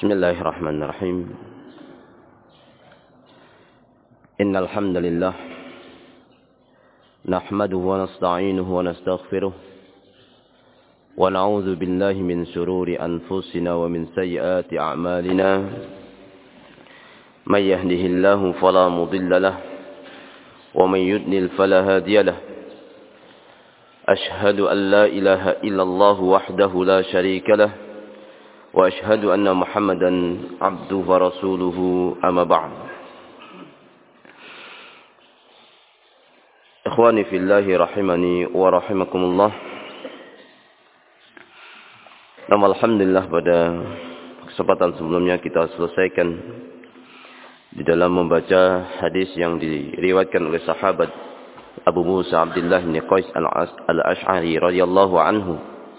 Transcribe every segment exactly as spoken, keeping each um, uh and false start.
Bismillahirrahmanirrahim. Innal hamdalillah nahmaduhu wa nasta'inuhu wa nastaghfiruh wa na'udzu billahi min shururi anfusina wa min sayyiati a'malina. May yahdihillahu fala mudilla lahu wa may yudlil fala hadiya lahu. Ashhadu an la ilaha illallah wahdahu la syarika lahu wa ashhadu anna Muhammadan abduhu wa rasuluhu amma ba'd. Ikhwani fillahi rahimani wa rahimakumullah. Nama alhamdulillah, pada kesempatan sebelumnya kita selesaikan di dalam membaca hadis yang diriwayatkan oleh sahabat Abu Musa Abdullah bin Qais al-Ash'ari radhiyallahu anhu.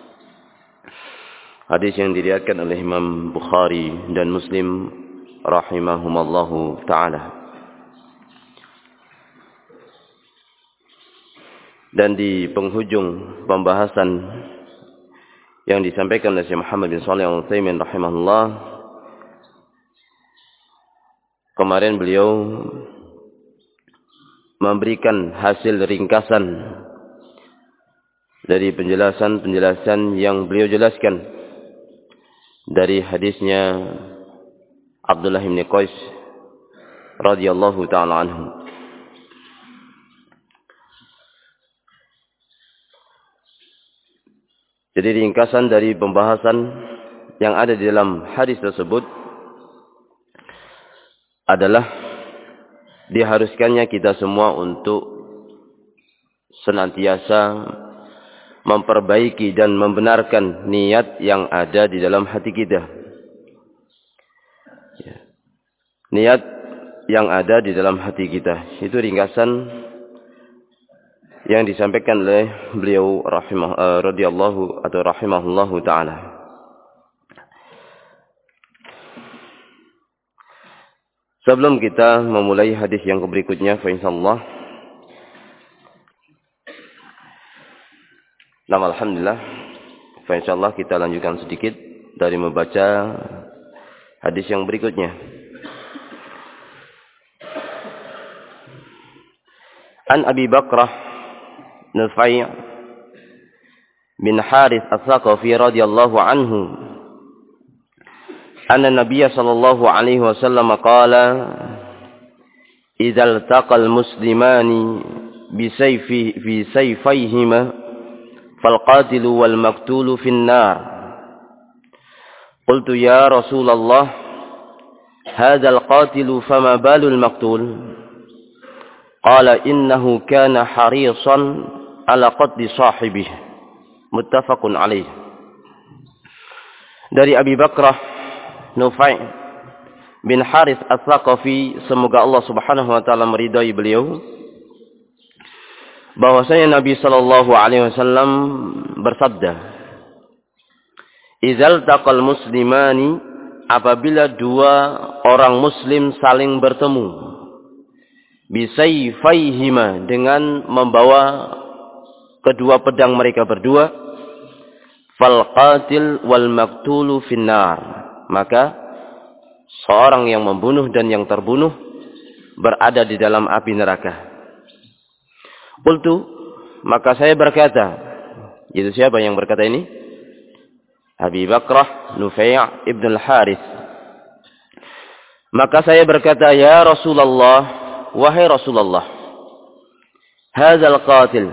Hadis yang diriwayatkan oleh Imam Bukhari dan Muslim rahimahumallahu ta'ala. Dan di penghujung pembahasan yang disampaikan oleh Syekh Muhammad bin Shalih Al-Utsaimin rahimahullah, kemarin beliau memberikan hasil ringkasan dari penjelasan-penjelasan yang beliau jelaskan dari hadisnya Abdullah bin Qais radhiyallahu ta'ala anhu. Jadi ringkasan dari pembahasan yang ada di dalam hadis tersebut adalah diharuskannya kita semua untuk senantiasa memperbaiki dan membenarkan niat yang ada di dalam hati kita. Ya. Niat yang ada di dalam hati kita. Itu ringkasan yang disampaikan oleh beliau rahimah uh, radhiyallahu atau rahimahullahu taala. Sebelum kita memulai hadis yang berikutnya, fa insyaallah, Nama alhamdulillah, fa insyaallah kita lanjutkan sedikit dari membaca hadis yang berikutnya. An Abi Bakrah Nufai' bin Harith As-Saqafi radhiyallahu anhu, anna Nabiy sallallahu alaihi wasallam qala, "Idza iltaqal muslimani bi sayfi fi sayfayhima فالقاتل والمقتول في النار." قلت يا رسول الله هذا القاتل فما بال المقتول؟ قال إنه كان حريصا على قتل صاحبه. متفق عليه. Dari Abi Bakrah Nufai' bin Harith As-Saqafi, semoga Allah Subhanahu wa taala meridai beliau, bahwasanya Nabi sallallahu alaihi wasallam bersabda, "Idzal taqal muslimani," apabila dua orang muslim saling bertemu, bisayfaihima, dengan membawa kedua pedang mereka berdua, fal qatil wal maqtulu finnar, maka seorang yang membunuh dan yang terbunuh berada di dalam api neraka. Qultu, maka saya berkata, itu siapa yang berkata ini? Abi Bakrah Nufai' ibn al-Harith. Maka saya berkata, ya Rasulullah, wahai Rasulullah, hadzal qatil,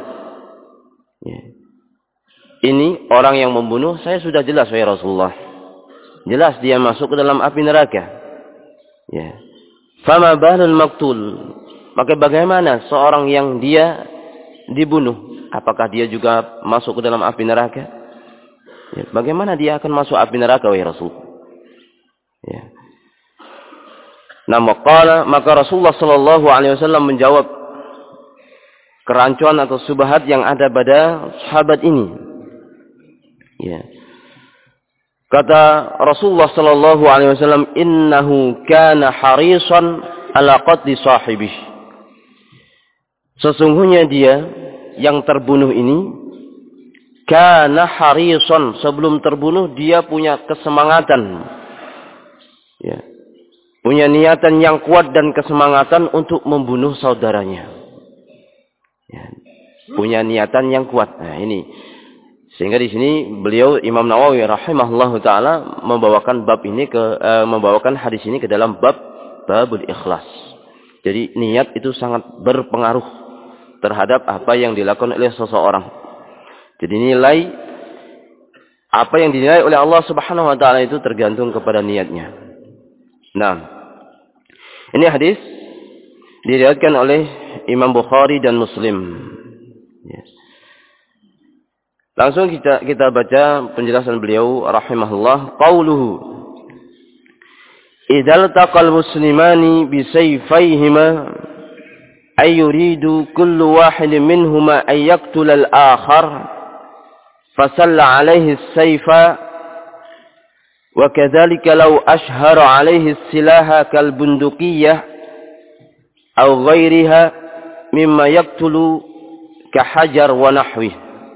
ini orang yang membunuh, saya sudah jelas wahai Rasulullah, jelas dia masuk ke dalam api neraka. Ya. Fama balul maqtul, maka bagaimana seorang yang dia dibunuh, apakah dia juga masuk ke dalam api neraka? Ya, bagaimana dia akan masuk api neraka wahai Rasul? Ya. Nah, maqala, maka Rasulullah sallallahu alaihi wasallam menjawab kerancuan atau subhat yang ada pada sahabat ini. Ya. Kata Rasulullah sallallahu alaihi wasallam, "Innahu kana harisan ala qatli sahibihi." Sesungguhnya dia yang terbunuh ini, kana harisan, sebelum terbunuh dia punya kesemangatan Ya. Punya niatan yang kuat dan kesemangatan untuk membunuh saudaranya. Ya. Punya niatan yang kuat. Nah, ini. Sehingga di sini beliau Imam Nawawi rahimahullahu taala membawakan bab ini ke uh, membawakan hadis ini ke dalam bab babul ikhlas. Jadi niat itu sangat berpengaruh terhadap apa yang dilakukan oleh seseorang. Jadi nilai apa yang dinilai oleh Allah Subhanahu wa taala itu tergantung kepada niatnya. Nah, ini hadis diriwayatkan oleh Imam Bukhari dan Muslim. Ya. Langsung kita kita baca penjelasan beliau rahimahullah. Qauluhu idzal taqal muslimani bi sayfayhima ay yuridu kullu wahidin minhuma ay yaqtula al-akhar fasalla alayhi as-sayfa wa kadzalika law ashhara alayhi as-silaha kal bunduqiyah aw ghairiha mimma yaqtulu ka hajar wa nahwihi.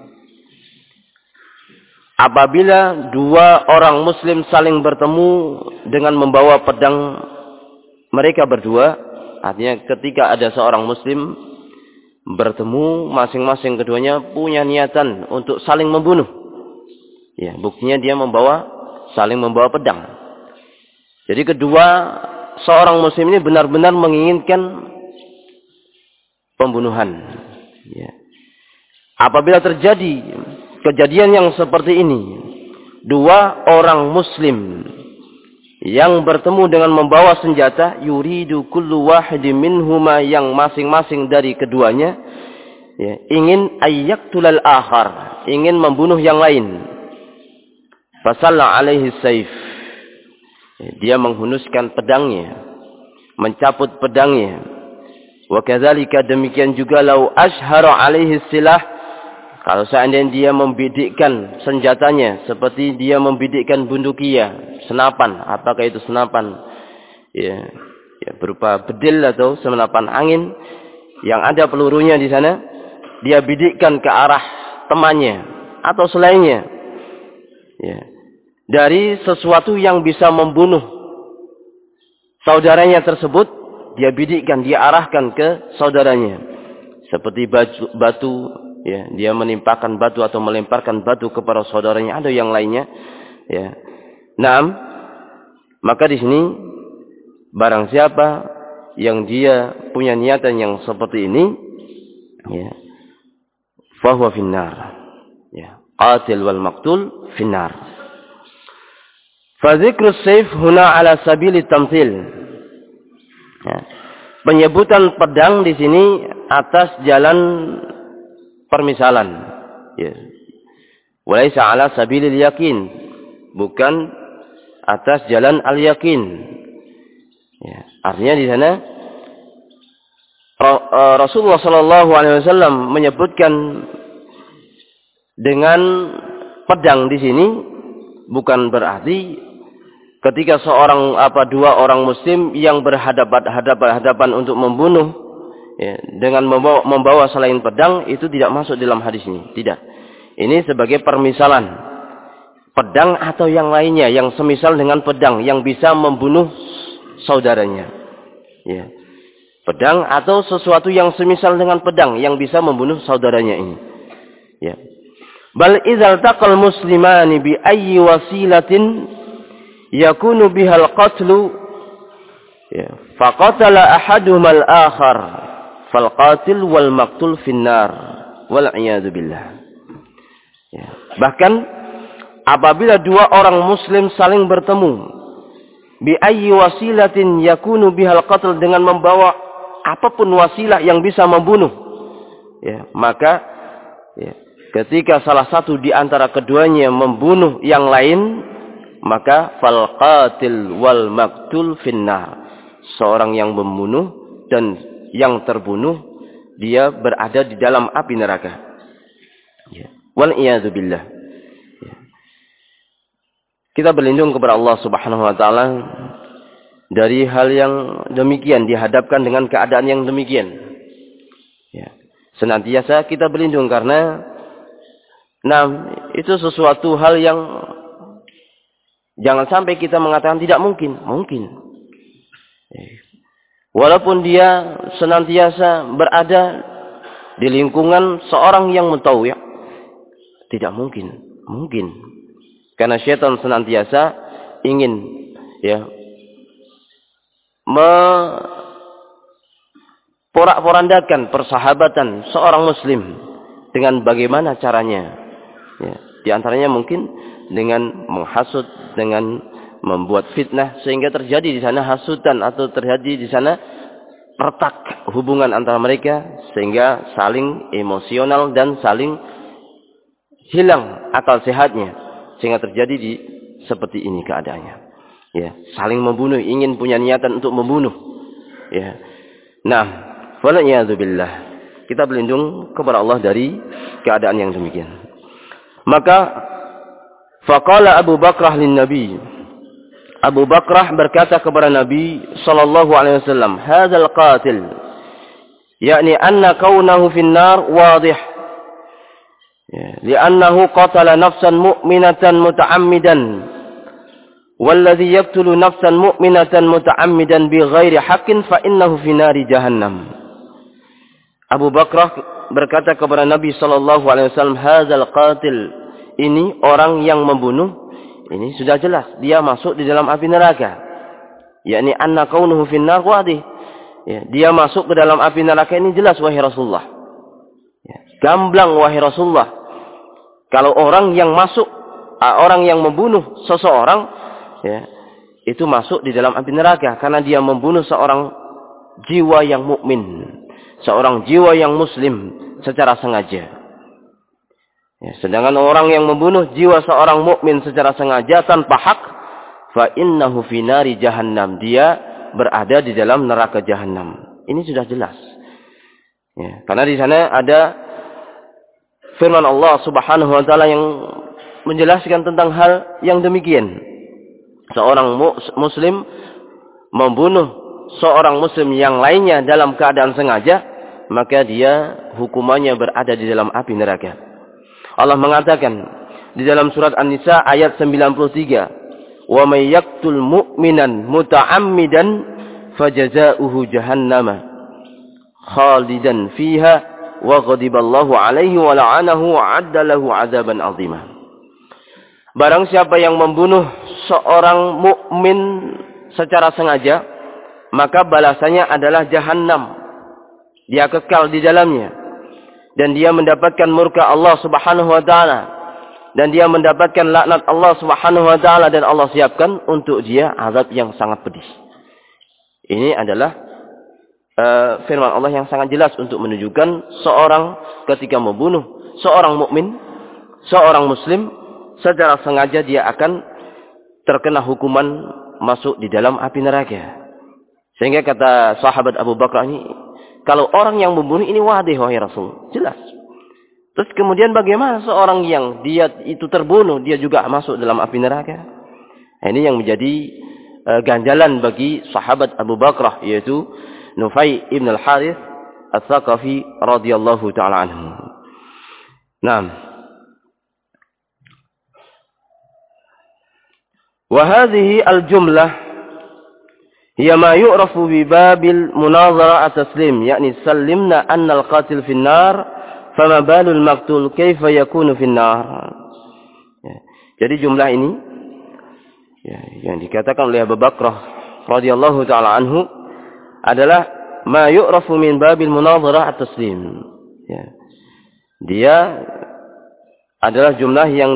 Apabila dua orang muslim saling bertemu dengan membawa pedang mereka berdua, artinya ketika ada seorang muslim bertemu, masing-masing keduanya punya niatan untuk saling membunuh. Ya, buktinya dia membawa saling membawa pedang. Jadi kedua seorang muslim ini benar-benar menginginkan pembunuhan. Ya. Apabila terjadi kejadian yang seperti ini, dua orang muslim yang bertemu dengan membawa senjata, yuridu kullu wahidin minhuma, yang masing-masing dari keduanya ya, ingin ayyaqtulal akhar, ingin membunuh yang lain. Fasalla alaihi saif, dia menghunuskan pedangnya, mencabut pedangnya. Wa kadzalika, demikian juga lau ashhara alaihi silah, kalau seandainya dia membidikkan senjatanya seperti dia membidikkan bundukia, senapan, apakah itu senapan ya, ya berupa bedil atau senapan angin yang ada pelurunya di sana, dia bidikkan ke arah temannya atau selainnya ya, dari sesuatu yang bisa membunuh saudaranya tersebut, dia bidikkan, dia arahkan ke saudaranya seperti batu, batu ya, dia menimpakan batu atau melemparkan batu kepada saudaranya, ada yang lainnya ya. Naam, maka di sini barang siapa yang dia punya niatan yang seperti ini ya, fahuwa finnar ya, qatil wal maqtul finnar. Fa dzikru sayf huna ala sabili tamthil ya. Penyebutan pedang di sini atas jalan permisalan ya. Walaysa ala sabilil yakin, bukan atas jalan al-yakin ya. Artinya di sana Rasulullah sallallahu alaihi wasallam menyebutkan dengan pedang di sini bukan berarti ketika seorang apa dua orang muslim yang berhadapan-hadapan untuk membunuh ya, dengan membawa, membawa selain pedang, itu tidak masuk dalam hadis ini. Tidak. Ini sebagai permisalan. Pedang atau yang lainnya yang semisal dengan pedang yang bisa membunuh saudaranya. Ya. Pedang atau sesuatu yang semisal dengan pedang yang bisa membunuh saudaranya ini. Ya. Bal idzal taqal muslimani bi ayyi wasilatin yakunu bihal qatlu ya, faqatala ahaduhuma al-akhar fal qatil wal maqtul finnar wal iyad billah ya. Bahkan apabila dua orang muslim saling bertemu bi ayyi wasilatin yakunu bihal qatl, dengan membawa apapun wasilah yang bisa membunuh ya, maka ya, ketika salah satu di antara keduanya membunuh yang lain, maka fal qatil wal maqtul finnar, seorang yang membunuh dan yang terbunuh dia berada di dalam api neraka ya. Wal iyad billah ya. Kita berlindung kepada Allah Subhanahu wa taala dari hal yang demikian, dihadapkan dengan keadaan yang demikian ya. Senantiasa kita berlindung karena nah, itu sesuatu hal yang Jangan sampai kita mengatakan tidak mungkin. Mungkin. Walaupun dia senantiasa berada di lingkungan seorang yang mutawwi', tidak mungkin. Mungkin. Karena syaitan senantiasa ingin ya memporak-porandakan persahabatan seorang muslim dengan bagaimana caranya. Ya, di antaranya mungkin dengan menghasut, dengan membuat fitnah sehingga terjadi di sana hasutan atau terjadi di sana retak hubungan antara mereka sehingga saling emosional dan saling hilang akal sehatnya sehingga terjadi di seperti ini keadaannya. Ya, saling membunuh, ingin punya niatan untuk membunuh. Ya. Nah, wala'iyadzubillah. Kita berlindung kepada Allah dari keadaan yang demikian. Maka faqala Abu Bakrah lin Nabi. Abu Bakrah berkata kepada Nabi sallallahu alaihi wasallam, "Hadzal qatil." yakni anna kaunahu fin nar wadih. Ya, li'annahu qatala nafsan mu'minatan muta'ammidan. Walladhi yaqtulu nafsan mu'minatan muta'ammidan bighairi haqqin fa innahu fi nari jahannam. Abu Bakrah berkata kepada Nabi sallallahu alaihi wasallam, "Hadzal qatil." Ini orang yang membunuh, ini sudah jelas dia masuk di dalam api neraka. Yakni anna kaunuhu fin nar wadih. Ya, dia masuk ke dalam api neraka ini jelas wahai Rasulullah. Ya, gamblang wahai Rasulullah. Kalau orang yang masuk, orang yang membunuh seseorang, ya, itu masuk di dalam api neraka karena dia membunuh seorang jiwa yang mukmin, seorang jiwa yang muslim secara sengaja. Ya, sedangkan orang yang membunuh jiwa seorang mukmin secara sengaja tanpa hak, fa innahu fi nari jahannam, dia berada di dalam neraka jahannam. Ini sudah jelas. Ya, karena di sana ada firman Allah Subhanahu wa taala yang menjelaskan tentang hal yang demikian. Seorang muslim membunuh seorang muslim yang lainnya dalam keadaan sengaja, maka dia hukumannya berada di dalam api neraka. Allah mengatakan di dalam surat An-Nisa ayat sembilan puluh tiga, "Wa may yaqtul mu'minan muta'ammidan fajaza'uhu jahannama khalidan fiha wa ghadiballahu 'alaihi wa la'anahu wa 'adda lahu 'adzaban 'azima." Barang siapa yang membunuh seorang mukmin secara sengaja, maka balasannya adalah jahannam. Dia kekal di dalamnya. Dan dia mendapatkan murka Allah Subhanahu wa taala. Dan dia mendapatkan laknat Allah Subhanahu wa taala, dan Allah siapkan untuk dia azab yang sangat pedih. Ini adalah uh, firman Allah yang sangat jelas untuk menunjukkan seorang ketika membunuh seorang mukmin, seorang muslim secara sengaja, dia akan terkena hukuman masuk di dalam api neraka. Sehingga kata sahabat Abu Bakar ini, kalau orang yang membunuh ini wadih wahai Rasul, jelas. Terus kemudian bagaimana seorang yang dia itu terbunuh, dia juga masuk dalam api neraka? Ini yang menjadi uh, ganjalan bagi sahabat Abu Bakrah, yaitu Nufai ibn al-Harith al-Thaqafi radhiyallahu ta'ala anhu. Naam. Wa hadhihi al-jumlah hiya ma yu'rafu bi babil munazara at-taslim, yakni sallimna anna al-qatil fi an-nar fama balul maqtul kaifa yakunu fi an-nar. Ya. Jadi jumlah ini ya, yang dikatakan oleh Abu Bakrah radhiyallahu taala anhu adalah ma yu'rafu min babil munazara at-taslim. Ya. Dia adalah jumlah yang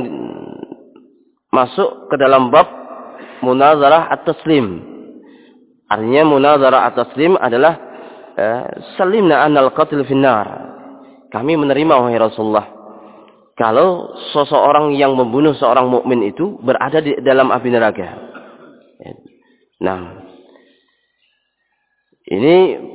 masuk ke dalam bab munazarah at-taslim. Artinya munazarah at-taslim adalah eh, salimna annal qatil finnar. Kami menerima wahai Rasulullah kalau seseorang yang membunuh seorang mukmin itu berada di dalam api neraka. Nah, ini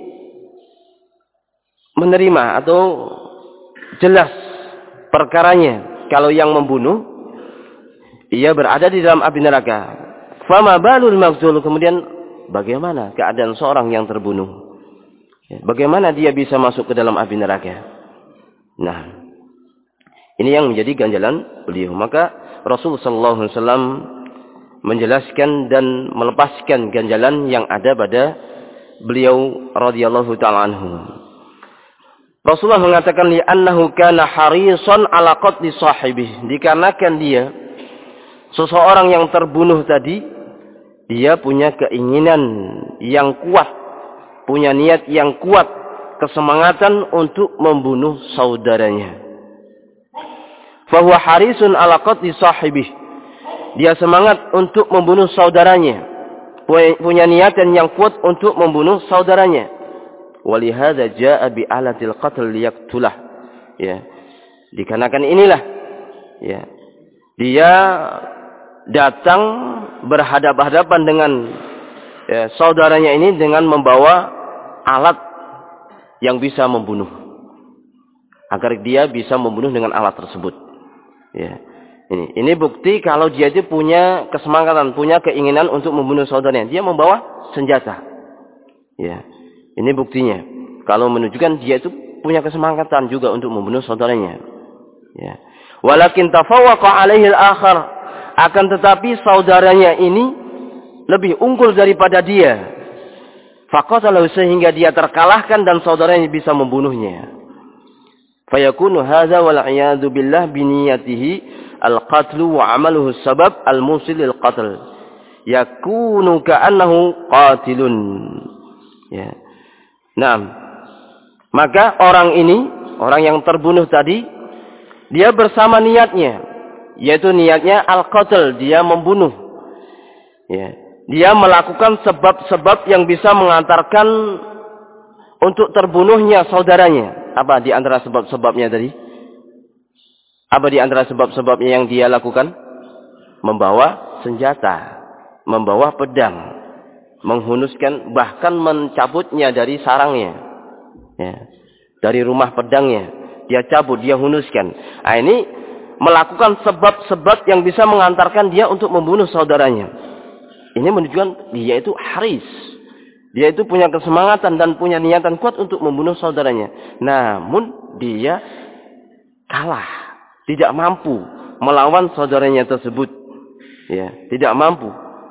menerima atau jelas perkaranya kalau yang membunuh ia berada di dalam api neraka. Fama balul maqtul, kemudian bagaimana keadaan seorang yang terbunuh? Bagaimana dia bisa masuk ke dalam api neraka? Nah, ini yang menjadi ganjalan beliau. Maka Rasulullah sallallahu alaihi wasallam menjelaskan dan melepaskan ganjalan yang ada pada beliau radhiyallahu ta'ala anhu. Rasulullah mengatakan li annahu kana harisan ala qatli sahibih, dikarenakan dia seseorang yang terbunuh tadi, dia punya keinginan yang kuat, punya niat yang kuat, kesemangatan untuk membunuh saudaranya. Fahuwa harisun ala qatli sahibih, dia semangat untuk membunuh saudaranya, punya niatan yang kuat untuk membunuh saudaranya. Walihada jaa bi alatil qatl liyaqtulah, ya, dikarenakan inilah, ya, dia datang berhadapan-hadapan dengan ya, saudaranya ini dengan membawa alat yang bisa membunuh, agar dia bisa membunuh dengan alat tersebut. Ya, ini ini bukti kalau dia itu punya kesemangatan, punya keinginan untuk membunuh saudaranya. Dia membawa senjata. Ya, ini buktinya. Kalau menunjukkan dia itu punya kesemangatan juga untuk membunuh saudaranya. Ya. Walakin tafawwaqa alaihi al-akhar, akan tetapi saudaranya ini lebih unggul daripada dia. Faqatalahu, sehingga dia terkalahkan dan saudaranya bisa membunuhnya. Fayakunu hadza wal iyadu billah biniyatihi al-qatlu wa amaluhu sabab al-musil lil qatl. Yakunu ka'annahu qatilun. Ya. Nah, maka orang ini, orang yang terbunuh tadi, dia bersama niatnya, yaitu niatnya al-qatl, dia membunuh. Ya. Dia melakukan sebab-sebab yang bisa mengantarkan untuk terbunuhnya saudaranya. Apa di antara sebab-sebabnya tadi? Apa di antara sebab-sebabnya yang dia lakukan? Membawa senjata, membawa pedang, menghunuskan, bahkan mencabutnya dari sarangnya, ya, dari rumah pedangnya, dia cabut, dia hunuskan. Nah, ini melakukan sebab-sebab yang bisa mengantarkan dia untuk membunuh saudaranya. Ini menunjukkan dia itu haris, dia itu punya kesemangatan dan punya niatan kuat untuk membunuh saudaranya. Namun dia kalah, tidak mampu melawan saudaranya tersebut, ya, tidak mampu.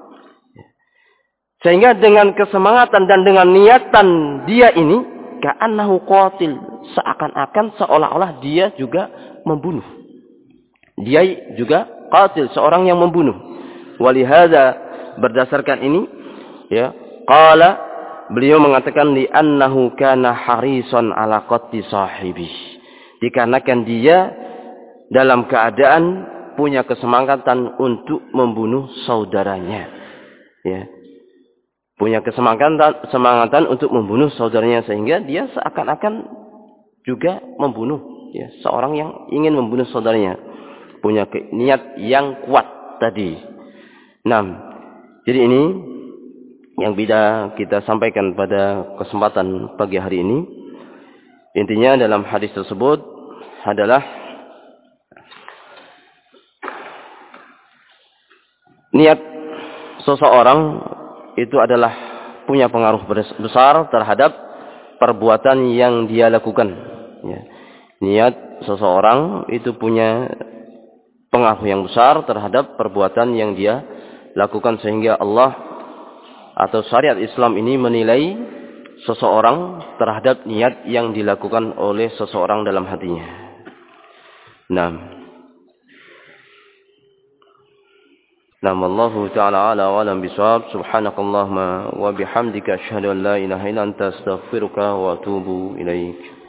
Sehingga dengan kesemangatan dan dengan niatan dia ini, ka'annahu qatil, seakan-akan seolah-olah dia juga membunuh. Dia juga qatil, seorang yang membunuh. Walihada, berdasarkan ini, ya, qala, beliau mengatakan li annahu kana harisan ala qatli sahibih. Dikarenakan dia dalam keadaan punya kesemangatan untuk membunuh saudaranya. Ya. Punya kesemangatan semangatan untuk membunuh saudaranya, sehingga dia seakan-akan juga membunuh, ya, seorang yang ingin membunuh saudaranya, punya niat yang kuat tadi. Nah, jadi ini yang bisa kita sampaikan pada kesempatan pagi hari ini. Intinya dalam hadis tersebut adalah niat seseorang itu adalah punya pengaruh besar terhadap perbuatan yang dia lakukan. Ya. Niat seseorang itu punya pengaruh yang besar terhadap perbuatan yang dia lakukan, sehingga Allah atau syariat Islam ini menilai seseorang terhadap niat yang dilakukan oleh seseorang dalam hatinya. Nah, Nam Allahu ta'ala ala wa alam bisawab. Subhanakallahumma wa bihamdika asyhadu an la ilaha illa anta astaghfiruka wa atubu ilaik.